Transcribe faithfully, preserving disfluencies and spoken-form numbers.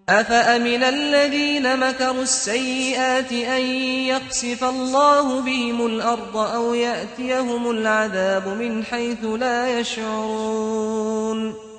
أَفَأَمِنَ الَّذِينَ مَكَرُوا السَّيِّئَاتِ أَن يَخْسِفَ اللَّهُ بِهِمُ الْأَرْضَ أَوْ يَأْتِيَهُمُ الْعَذَابُ مِنْ حَيْثُ لَا يَشْعُرُونَ